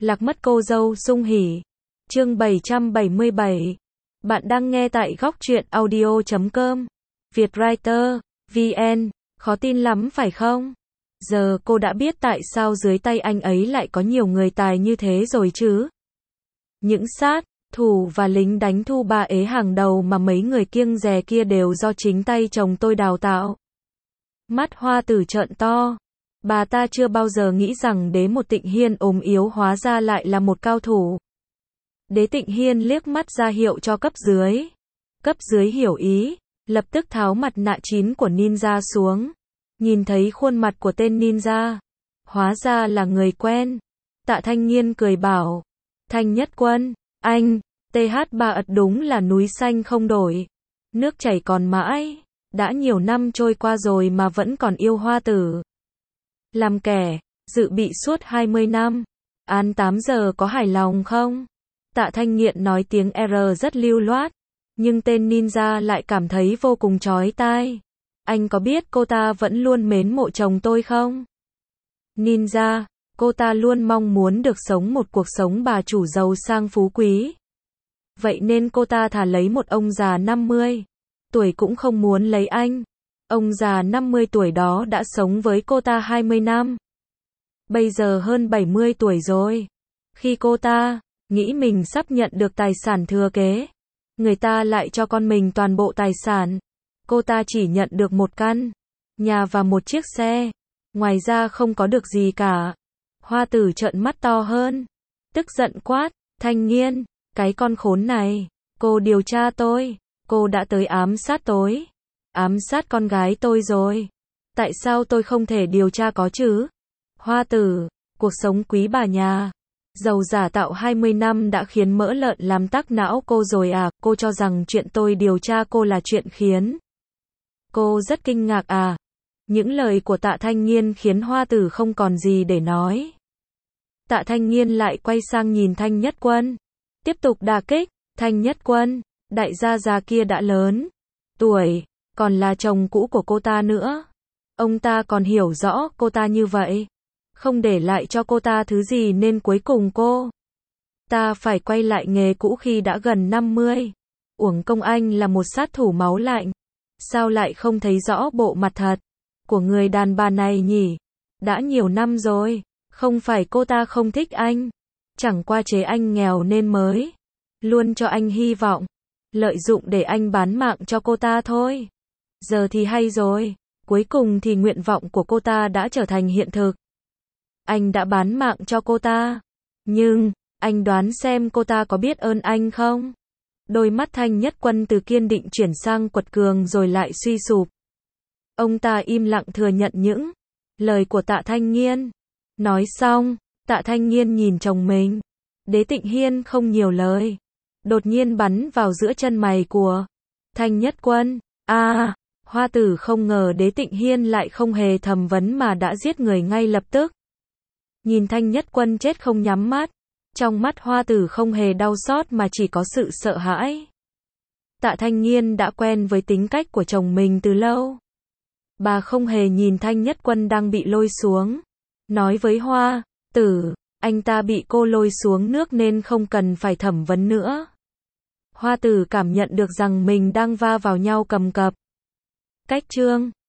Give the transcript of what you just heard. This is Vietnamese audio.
Lạc mất cô dâu sung hỉ. Chương 777. Bạn đang nghe tại góc truyện audio.com. Vietwriter, VN. Khó tin lắm phải không? Giờ cô đã biết tại sao dưới tay anh ấy lại có nhiều người tài như thế rồi chứ. Những sát thủ và lính đánh thu ba ế hàng đầu mà mấy người kiêng dè kia đều do chính tay chồng tôi đào tạo. Mắt Hoa Tử trợn to. Bà ta chưa bao giờ nghĩ rằng Đế Một Tịnh Hiên ốm yếu hóa ra lại là một cao thủ. Đế Tịnh Hiên liếc mắt ra hiệu cho cấp dưới. Cấp dưới hiểu ý, lập tức tháo mặt nạ chín của ninja xuống. Nhìn thấy khuôn mặt của tên ninja, hóa ra là người quen. Tạ Thanh Nghiên cười bảo, Thanh Nhất Quân, anh, TH3 ật đúng là núi xanh không đổi. Nước chảy còn mãi, đã nhiều năm trôi qua rồi mà vẫn còn yêu Hoa Tử. Làm kẻ, dự bị suốt 20 năm. Án 8 giờ có hài lòng không? Tạ Thanh Nghiện nói tiếng R rất lưu loát, nhưng tên ninja lại cảm thấy vô cùng chói tai. Anh có biết cô ta vẫn luôn mến mộ chồng tôi không? Ninja, cô ta luôn mong muốn được sống một cuộc sống bà chủ giàu sang phú quý. Vậy nên cô ta thà lấy một ông già 50 tuổi cũng không muốn lấy anh. Ông già 50 tuổi đó đã sống với cô ta 20 năm. Bây giờ hơn 70 tuổi rồi. Khi cô ta nghĩ mình sắp nhận được tài sản thừa kế, người ta lại cho con mình toàn bộ tài sản. Cô ta chỉ nhận được một căn nhà và một chiếc xe, ngoài ra không có được gì cả. Hoa Tử trợn mắt to hơn, tức giận quát, Thanh Nghiên, cái con khốn này, cô điều tra tôi, cô đã tới ám sát tôi, ám sát con gái tôi rồi. Tại sao tôi không thể điều tra có chứ? Hoa Tử, cuộc sống quý bà nhà giàu giả tạo 20 năm đã khiến mỡ lợn làm tắc não cô rồi à? Cô cho rằng chuyện tôi điều tra cô là chuyện khiến cô rất kinh ngạc à? Những lời của Tạ Thanh Nghiên khiến Hoa Tử không còn gì để nói. Tạ Thanh Nghiên lại quay sang nhìn Thanh Nhất Quân, tiếp tục đả kích. Thanh Nhất Quân, đại gia già kia đã lớn tuổi, còn là chồng cũ của cô ta nữa. Ông ta còn hiểu rõ cô ta như vậy, không để lại cho cô ta thứ gì nên cuối cùng cô ta phải quay lại nghề cũ khi đã gần 50. Uổng công anh là một sát thủ máu lạnh. Sao lại không thấy rõ bộ mặt thật của người đàn bà này nhỉ? Đã nhiều năm rồi, không phải cô ta không thích anh, chẳng qua chế anh nghèo nên mới luôn cho anh hy vọng, lợi dụng để anh bán mạng cho cô ta thôi. Giờ thì hay rồi, cuối cùng thì nguyện vọng của cô ta đã trở thành hiện thực. Anh đã bán mạng cho cô ta, nhưng anh đoán xem cô ta có biết ơn anh không? Đôi mắt Thanh Nhất Quân từ kiên định chuyển sang quật cường rồi lại suy sụp. Ông ta im lặng thừa nhận những lời của Tạ Thanh Nghiên. Nói xong, Tạ Thanh Nghiên nhìn chồng mình. Đế Tịnh Hiên không nhiều lời, đột nhiên bắn vào giữa chân mày của Thanh Nhất Quân. Hoa Tử không ngờ Đế Tịnh Hiên lại không hề thẩm vấn mà đã giết người ngay lập tức. Nhìn Thanh Nhất Quân chết không nhắm mắt, trong mắt Hoa Tử không hề đau xót mà chỉ có sự sợ hãi. Tạ Thanh Nghiên đã quen với tính cách của chồng mình từ lâu. Bà không hề nhìn Thanh Nhất Quân đang bị lôi xuống, nói với Hoa Tử, anh ta bị cô lôi xuống nước nên không cần phải thẩm vấn nữa. Hoa Tử cảm nhận được rằng mình đang va vào nhau cầm cập. Cách chương